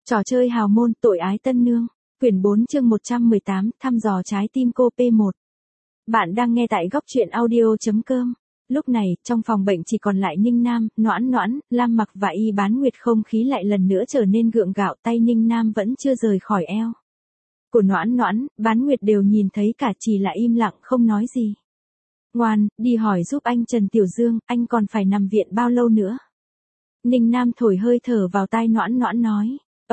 Trò chơi hào môn tội ái tân nương. Quyển 4 chương 118, thăm dò trái tim cô P1. Bạn đang nghe tại góc truyện audio.com. Lúc này, trong phòng bệnh chỉ còn lại Ninh Nam, Noãn Noãn, Lam Mặc và Y Bán Nguyệt, không khí lại lần nữa trở nên gượng gạo, tay Ninh Nam vẫn chưa rời khỏi eo của Noãn Noãn, Bán Nguyệt đều nhìn thấy cả, chỉ là im lặng không nói gì. Ngoan, đi hỏi giúp anh Trần Tiểu Dương, anh còn phải nằm viện bao lâu nữa? Ninh Nam thổi hơi thở vào tai Noãn Noãn nói.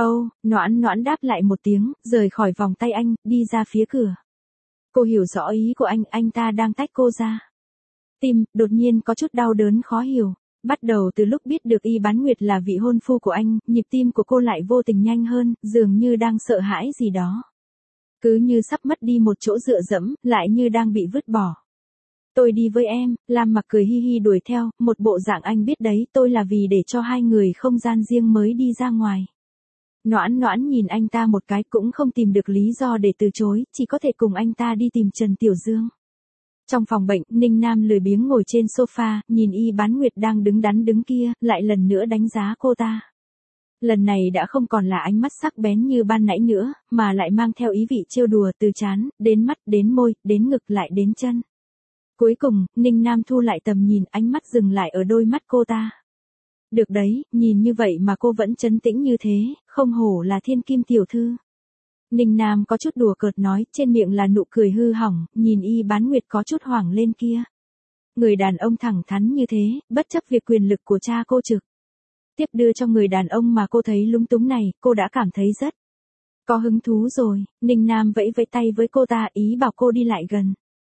Noãn Noãn đáp lại một tiếng, rời khỏi vòng tay anh, đi ra phía cửa. Cô hiểu rõ ý của anh ta đang tách cô ra. Tim, đột nhiên có chút đau đớn khó hiểu. Bắt đầu từ lúc biết được Y Bán Nguyệt là vị hôn phu của anh, nhịp tim của cô lại vô tình nhanh hơn, dường như đang sợ hãi gì đó. Cứ như sắp mất đi một chỗ dựa dẫm, lại như đang bị vứt bỏ. Tôi đi với em, Lam Mặc cười hi hi đuổi theo, một bộ dạng anh biết đấy, tôi là vì để cho hai người không gian riêng mới đi ra ngoài. Noãn Noãn nhìn anh ta một cái, cũng không tìm được lý do để từ chối, chỉ có thể cùng anh ta đi tìm Trần Tiểu Dương. Trong phòng bệnh, Ninh Nam lười biếng ngồi trên sofa, nhìn Y Bán Nguyệt đang đứng đắn đứng kia, lại lần nữa đánh giá cô ta. Lần này đã không còn là ánh mắt sắc bén như ban nãy nữa, mà lại mang theo ý vị trêu đùa từ trán, đến mắt, đến môi, đến ngực lại đến chân. Cuối cùng, Ninh Nam thu lại tầm nhìn, ánh mắt dừng lại ở đôi mắt cô ta. Được đấy, nhìn như vậy mà cô vẫn trấn tĩnh như thế, không hổ là thiên kim tiểu thư. Ninh Nam có chút đùa cợt nói, trên miệng là nụ cười hư hỏng, nhìn Y Bán Nguyệt có chút hoảng lên kia. Người đàn ông thẳng thắn như thế, bất chấp việc quyền lực của cha cô trực tiếp đưa cho người đàn ông mà cô thấy lúng túng này, cô đã cảm thấy rất có hứng thú rồi. Ninh Nam vẫy vẫy tay với cô ta, ý bảo cô đi lại gần.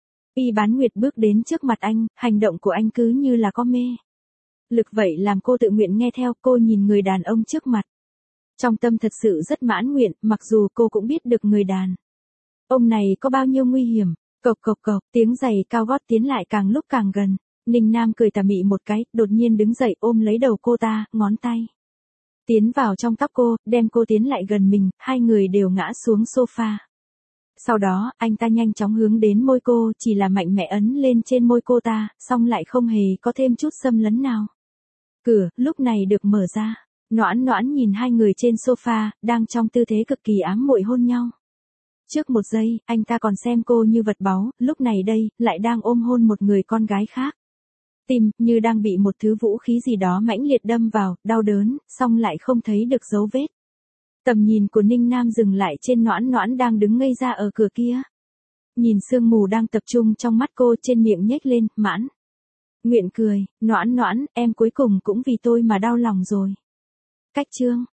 Y Bán Nguyệt bước đến trước mặt anh, hành động của anh cứ như là có mê lực vậy làm cô tự nguyện nghe theo. Cô nhìn người đàn ông trước mặt, trong tâm thật sự rất mãn nguyện, mặc dù cô cũng biết được người đàn ông này có bao nhiêu nguy hiểm. Cộc cộc cộc, tiếng giày cao gót tiến lại càng lúc càng gần. Ninh Nam cười tà mị một cái, đột nhiên đứng dậy ôm lấy đầu cô ta, ngón tay tiến vào trong tóc cô, đem cô tiến lại gần mình, hai người đều ngã xuống sofa. Sau đó, anh ta nhanh chóng hướng đến môi cô, chỉ là mạnh mẽ ấn lên trên môi cô ta, song lại không hề có thêm chút xâm lấn nào. Cửa, lúc này được mở ra. Noãn Noãn nhìn hai người trên sofa, đang trong tư thế cực kỳ ám muội hôn nhau. Trước một giây, anh ta còn xem cô như vật báu, lúc này đây, lại đang ôm hôn một người con gái khác. Tim, như đang bị một thứ vũ khí gì đó mãnh liệt đâm vào, đau đớn, song lại không thấy được dấu vết. Tầm nhìn của Ninh Nam dừng lại trên Noãn Noãn đang đứng ngây ra ở cửa kia. Nhìn sương mù đang tập trung trong mắt cô, trên miệng nhếch lên, mãn nguyện cười. Noãn Noãn, em cuối cùng cũng vì tôi mà đau lòng rồi. Cách chương